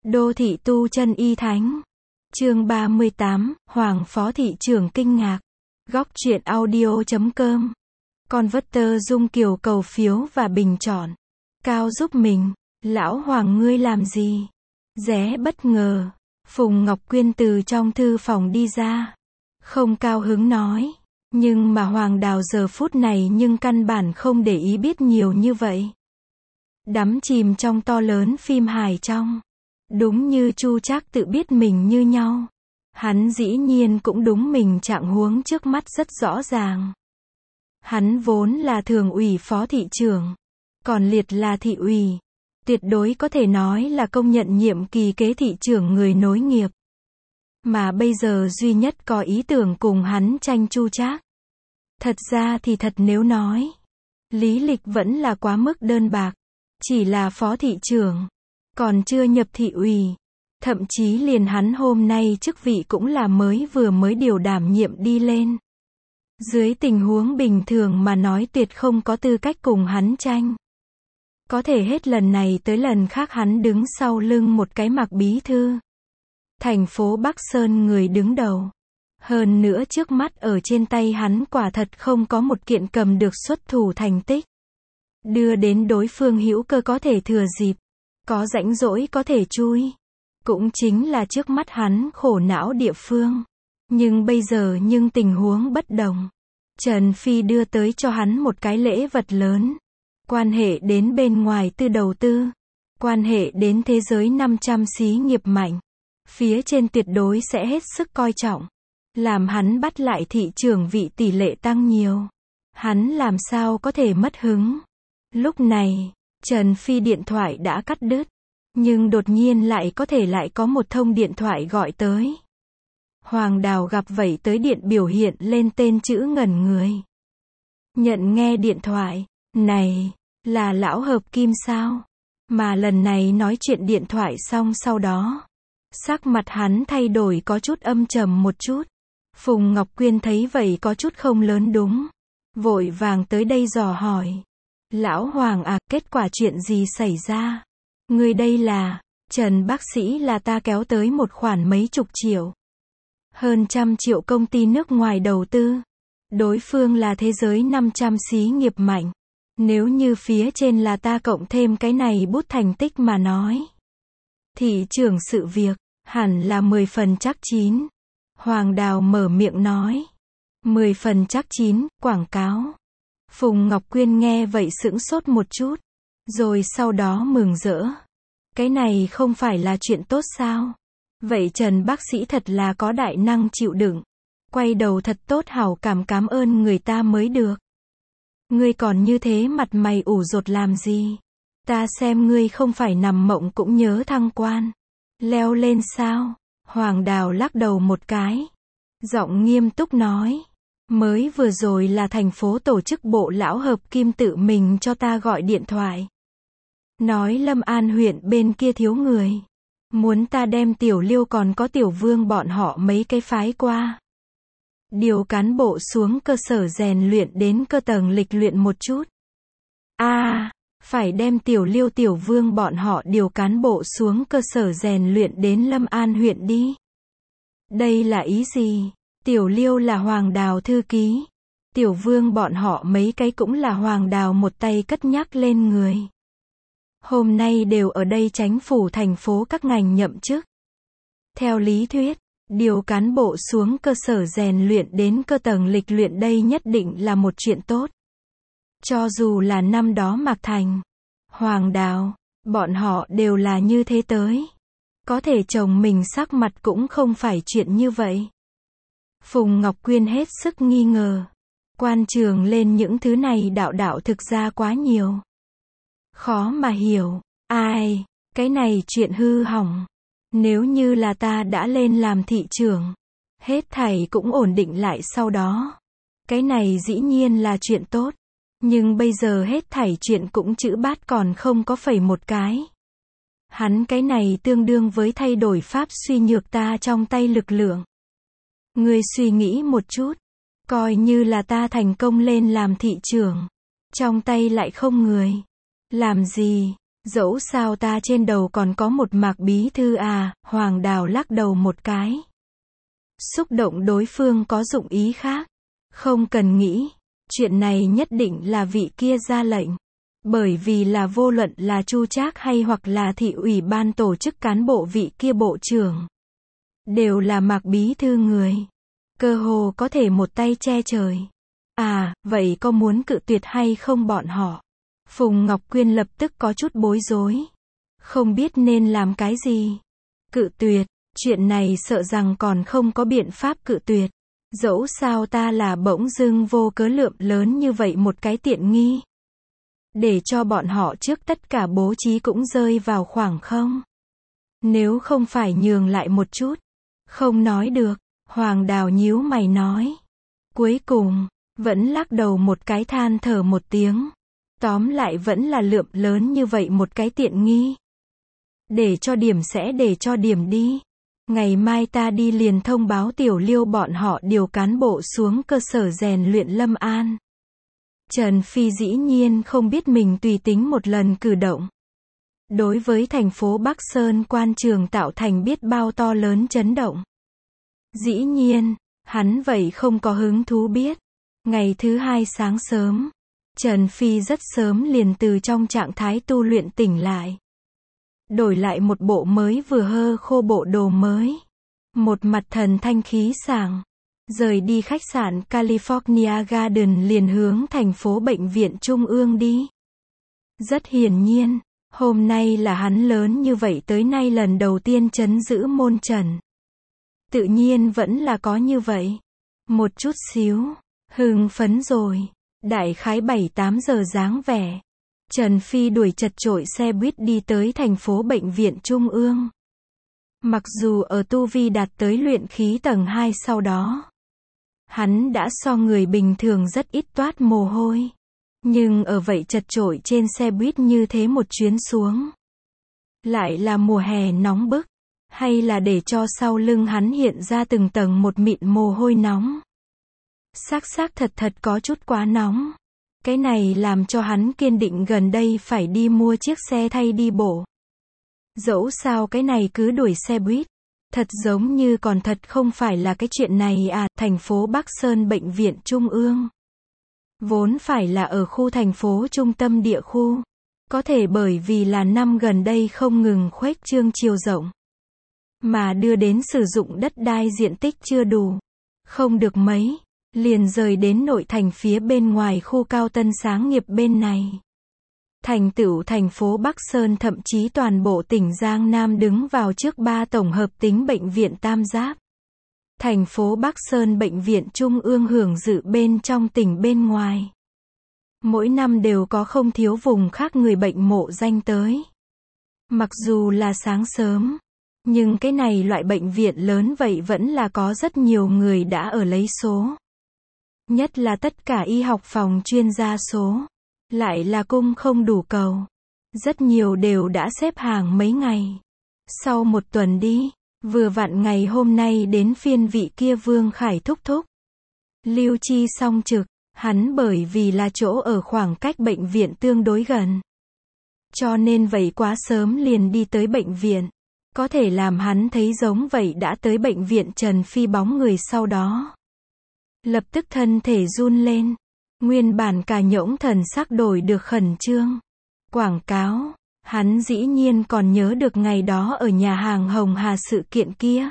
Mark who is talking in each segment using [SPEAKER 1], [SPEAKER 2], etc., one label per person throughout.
[SPEAKER 1] Đô thị tu chân y thánh. Chương 38, Hoàng Phó Thị trưởng kinh ngạc. Góc truyện audio.com. Converter Dung Kiều cầu phiếu và bình chọn. Cao giúp mình. Lão Hoàng ngươi làm gì? Ré bất ngờ. Phùng Ngọc Quyên từ trong thư phòng đi ra. Không cao hứng nói. Nhưng mà Hoàng Đào giờ phút này nhưng căn bản không để ý biết nhiều như vậy. Đắm chìm trong to lớn phim hài trong. Đúng như Chu Trác tự biết mình như nhau. Hắn dĩ nhiên cũng đúng mình trạng huống trước mắt rất rõ ràng. Hắn vốn là thường ủy phó thị trưởng. Còn Liệt là thị ủy. Tuyệt đối có thể nói là công nhận nhiệm kỳ kế thị trưởng người nối nghiệp. Mà bây giờ duy nhất có ý tưởng cùng hắn tranh Chu Trác. Thật ra thì thật nếu nói. Lý lịch vẫn là quá mức đơn bạc. Chỉ là phó thị trưởng. Còn chưa nhập thị ủy. Thậm chí liền hắn hôm nay chức vị cũng là vừa mới điều đảm nhiệm đi lên. Dưới tình huống bình thường mà nói tuyệt không có tư cách cùng hắn tranh. Có thể hết lần này tới lần khác hắn đứng sau lưng một cái Mạc bí thư. Thành phố Bắc Sơn người đứng đầu. Hơn nữa trước mắt ở trên tay hắn quả thật không có một kiện cầm được xuất thủ thành tích. Đưa đến đối phương hữu cơ có thể thừa dịp. Có rãnh rỗi có thể chui. Cũng chính là trước mắt hắn khổ não địa phương. Nhưng bây giờ tình huống bất đồng. Trần Phi đưa tới cho hắn một cái lễ vật lớn. Quan hệ đến bên ngoài tư đầu tư. Quan hệ đến thế giới 500 xí nghiệp mạnh. Phía trên tuyệt đối sẽ hết sức coi trọng. Làm hắn bắt lại thị trưởng vị tỷ lệ tăng nhiều. Hắn làm sao có thể mất hứng. Lúc này, Trần Phi điện thoại đã cắt đứt. Nhưng đột nhiên lại có một thông điện thoại gọi tới. Hoàng Đào gặp vậy tới điện biểu hiện lên tên chữ ngẩn người. Nhận nghe điện thoại. Này, là lão Hợp Kim sao? Mà lần này nói chuyện điện thoại xong sau đó. Sắc mặt hắn thay đổi có chút âm trầm một chút. Phùng Ngọc Quyên thấy vậy có chút không lớn đúng. Vội vàng tới đây dò hỏi. Lão Hoàng à, kết quả chuyện gì xảy ra? Người đây là, Trần bác sĩ là ta kéo tới một khoản mấy chục triệu. Hơn 100 triệu công ty nước ngoài đầu tư. Đối phương là thế giới 500 xí nghiệp mạnh. Nếu như phía trên là ta cộng thêm cái này bút thành tích mà nói. Thị trưởng sự việc, hẳn là 10 phần chắc chín. Hoàng Đào mở miệng nói. 10 phần chắc chín, quảng cáo. Phùng Ngọc Quyên nghe vậy sững sốt một chút. Rồi sau đó mừng rỡ. Cái này không phải là chuyện tốt sao? Vậy Trần bác sĩ thật là có đại năng chịu đựng. Quay đầu thật tốt hảo cảm ơn người ta mới được. Ngươi còn như thế mặt mày ủ rột làm gì? Ta xem ngươi không phải nằm mộng cũng nhớ thăng quan. Leo lên sao? Hoàng Đào lắc đầu một cái. Giọng nghiêm túc nói. Mới vừa rồi là thành phố tổ chức bộ lão Hợp Kim tự mình cho ta gọi điện thoại. Nói Lâm An huyện bên kia thiếu người. Muốn ta đem Tiểu Liêu còn có Tiểu Vương bọn họ mấy cái phái qua. Điều cán bộ xuống cơ sở rèn luyện đến cơ tầng lịch luyện một chút. Phải đem Tiểu Liêu Tiểu Vương bọn họ điều cán bộ xuống cơ sở rèn luyện đến Lâm An huyện đi. Đây là ý gì? Tiểu Liêu là Hoàng Đào thư ký. Tiểu Vương bọn họ mấy cái cũng là Hoàng Đào một tay cất nhắc lên người. Hôm nay đều ở đây chánh phủ thành phố các ngành nhậm chức. Theo lý thuyết, điều cán bộ xuống cơ sở rèn luyện đến cơ tầng lịch luyện đây nhất định là một chuyện tốt. Cho dù là năm đó Mạc Thành, Hoàng Đào, bọn họ đều là như thế tới. Có thể chồng mình sắc mặt cũng không phải chuyện như vậy. Phùng Ngọc Quyên hết sức nghi ngờ. Quan trường lên những thứ này đạo thực ra quá nhiều. Khó mà hiểu. Cái này chuyện hư hỏng. Nếu như là ta đã lên làm thị trưởng. Hết thảy cũng ổn định lại sau đó. Cái này dĩ nhiên là chuyện tốt. Nhưng bây giờ hết thảy chuyện cũng chữ bát còn không có phẩy một cái. Hắn cái này tương đương với thay đổi pháp suy nhược ta trong tay lực lượng. Ngươi suy nghĩ một chút. Coi như là ta thành công lên làm thị trưởng. Trong tay lại không người. Làm gì? Dẫu sao ta trên đầu còn có một Mạc bí thư à, Hoàng Đào lắc đầu một cái. Xúc động đối phương có dụng ý khác. Không cần nghĩ, chuyện này nhất định là vị kia ra lệnh. Bởi vì là vô luận là Chu Trác hay hoặc là thị ủy ban tổ chức cán bộ vị kia bộ trưởng. Đều là Mạc bí thư người. Cơ hồ có thể một tay che trời. À, vậy có muốn cự tuyệt hay không bọn họ? Phùng Ngọc Quyên lập tức có chút bối rối. Không biết nên làm cái gì. Cự tuyệt, chuyện này sợ rằng còn không có biện pháp cự tuyệt. Dẫu sao ta là bỗng dưng vô cớ lượm lớn như vậy một cái tiện nghi. Để cho bọn họ trước tất cả bố trí cũng rơi vào khoảng không. Nếu không phải nhường lại một chút. Không nói được, Hoàng Đào nhíu mày nói. Cuối cùng, vẫn lắc đầu một cái than thở một tiếng. Tóm lại vẫn là lượm lớn như vậy một cái tiện nghi. Để cho điểm sẽ để cho điểm đi. Ngày mai ta đi liền thông báo Tiểu Liêu bọn họ điều cán bộ xuống cơ sở rèn luyện Lâm An. Trần Phi dĩ nhiên không biết mình tùy tính một lần cử động. Đối với thành phố Bắc Sơn quan trường tạo thành biết bao to lớn chấn động. Dĩ nhiên, hắn vậy không có hứng thú biết. Ngày thứ hai sáng sớm, Trần Phi rất sớm liền từ trong trạng thái tu luyện tỉnh lại. Đổi lại một bộ mới vừa hơ khô bộ đồ mới. Một mặt thần thanh khí sảng. Rời đi khách sạn California Garden liền hướng thành phố bệnh viện Trung ương đi. Rất hiển nhiên, hôm nay là hắn lớn như vậy tới nay lần đầu tiên trấn giữ môn trần. Tự nhiên vẫn là có như vậy. Một chút xíu, hưng phấn rồi. Đại khái 7-8 giờ dáng vẻ. Trần Phi đuổi chật chội xe buýt đi tới thành phố bệnh viện Trung ương. Mặc dù ở tu vi đạt tới luyện khí tầng 2 sau đó. Hắn đã so người bình thường rất ít toát mồ hôi. Nhưng ở vậy chật chội trên xe buýt như thế một chuyến xuống. Lại là mùa hè nóng bức. Hay là để cho sau lưng hắn hiện ra từng tầng một mịn mồ hôi nóng. Xác thật có chút quá nóng. Cái này làm cho hắn kiên định gần đây phải đi mua chiếc xe thay đi bộ. Dẫu sao cái này cứ đuổi xe buýt. Thật giống như còn thật không phải là cái chuyện này à, thành phố Bắc Sơn bệnh viện Trung ương. Vốn phải là ở khu thành phố trung tâm địa khu. Có thể bởi vì là năm gần đây không ngừng khuếch trương chiều rộng. Mà đưa đến sử dụng đất đai diện tích chưa đủ. Không được mấy. Liền rời đến nội thành phía bên ngoài khu cao tân sáng nghiệp bên này. Thành tựu thành phố Bắc Sơn thậm chí toàn bộ tỉnh Giang Nam đứng vào trước 3 tổng hợp tính bệnh viện tam giác. Thành phố Bắc Sơn bệnh viện Trung ương hưởng dự bên trong tỉnh bên ngoài. Mỗi năm đều có không thiếu vùng khác người bệnh mộ danh tới. Mặc dù là sáng sớm, nhưng cái này loại bệnh viện lớn vậy vẫn là có rất nhiều người đã ở lấy số. Nhất là tất cả y học phòng chuyên gia số. Lại là cung không đủ cầu. Rất nhiều đều đã xếp hàng mấy ngày. Sau một tuần đi, vừa vặn ngày hôm nay đến phiên vị kia Vương Khải thúc thúc. Lưu Chi song trực, hắn bởi vì là chỗ ở khoảng cách bệnh viện tương đối gần. Cho nên vậy quá sớm liền đi tới bệnh viện. Có thể làm hắn thấy giống vậy đã tới bệnh viện Trần Phi bóng người sau đó. Lập tức thân thể run lên. Nguyên bản cả nhỗng thần sắc đổi được khẩn trương. Quảng cáo, hắn dĩ nhiên còn nhớ được ngày đó ở nhà hàng Hồng Hà sự kiện kia.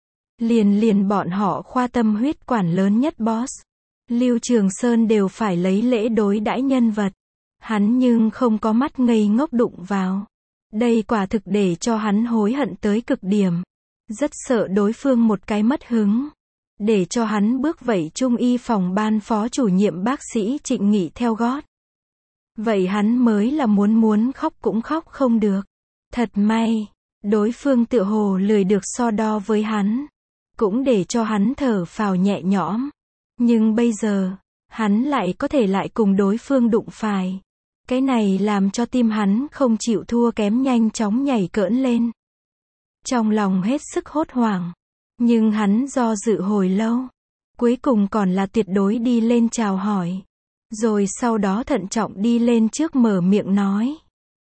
[SPEAKER 1] Liền bọn họ khoa tâm huyết quản lớn nhất boss. Lưu Trường Sơn đều phải lấy lễ đối đãi nhân vật. Hắn nhưng không có mắt ngây ngốc đụng vào. Đây quả thực để cho hắn hối hận tới cực điểm. Rất sợ đối phương một cái mất hứng. Để cho hắn bước vậy trung y phòng ban phó chủ nhiệm bác sĩ Trịnh Nghị theo gót. Vậy hắn mới là muốn khóc cũng khóc không được. Thật may, đối phương tựa hồ lười được so đo với hắn. Cũng để cho hắn thở phào nhẹ nhõm. Nhưng bây giờ, hắn lại có thể lại cùng đối phương đụng phải. Cái này làm cho tim hắn không chịu thua kém nhanh chóng nhảy cỡn lên. Trong lòng hết sức hốt hoảng. Nhưng hắn do dự hồi lâu. Cuối cùng còn là tuyệt đối đi lên chào hỏi. Rồi sau đó thận trọng đi lên trước mở miệng nói.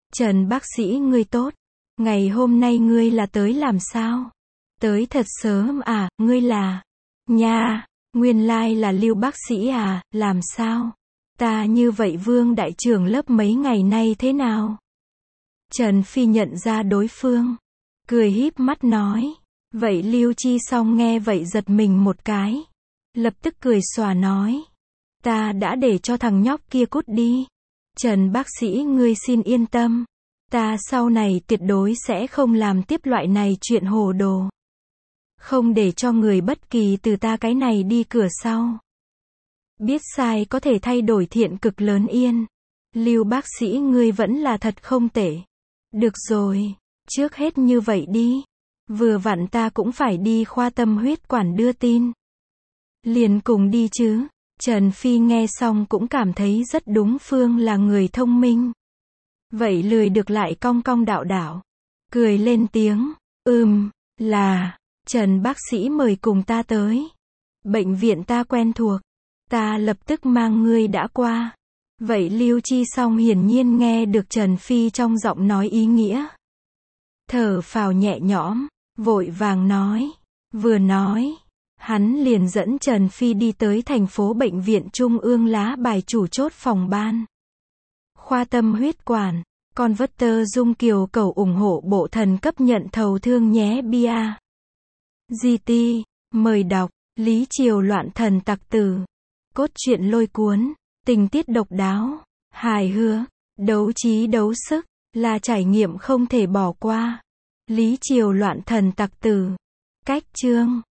[SPEAKER 1] Trần bác sĩ ngươi tốt. Ngày hôm nay ngươi là tới làm sao? Tới thật sớm à, ngươi là... Nha, nguyên lai là Lưu bác sĩ à, làm sao? Ta như vậy Vương đại trưởng lớp mấy ngày nay thế nào? Trần Phi nhận ra đối phương. Cười híp mắt nói. Vậy Lưu Chi Song nghe vậy giật mình một cái. Lập tức cười xòa nói. Ta đã để cho thằng nhóc kia cút đi. Trần bác sĩ ngươi xin yên tâm. Ta sau này tuyệt đối sẽ không làm tiếp loại này chuyện hồ đồ. Không để cho người bất kỳ từ ta cái này đi cửa sau. Biết sai có thể thay đổi thiện cực lớn yên. Lưu bác sĩ ngươi vẫn là thật không tệ. Được rồi, trước hết như vậy đi. Vừa vặn ta cũng phải đi khoa tâm huyết quản đưa tin. Liền cùng đi chứ. Trần Phi nghe xong cũng cảm thấy rất đúng Phương là người thông minh. Vậy lười được lại cong cong đạo đạo. Cười lên tiếng. Là, Trần bác sĩ mời cùng ta tới. Bệnh viện ta quen thuộc. Ta lập tức mang ngươi đã qua. Vậy Lưu Chi Song hiển nhiên nghe được Trần Phi trong giọng nói ý nghĩa. Thở phào nhẹ nhõm, vội vàng nói. Vừa nói, hắn liền dẫn Trần Phi đi tới thành phố bệnh viện Trung ương lá bài chủ chốt phòng ban. Khoa tâm huyết quản, con vất tơ Dung Kiều cầu ủng hộ bộ thần cấp nhận thầu thương nhé bia. GT, mời đọc, Lý Triều loạn thần tặc tử. Cốt truyện lôi cuốn, tình tiết độc đáo, hài hước, đấu trí đấu sức, là trải nghiệm không thể bỏ qua. Lý Triều loạn thần tặc tử. Cách chương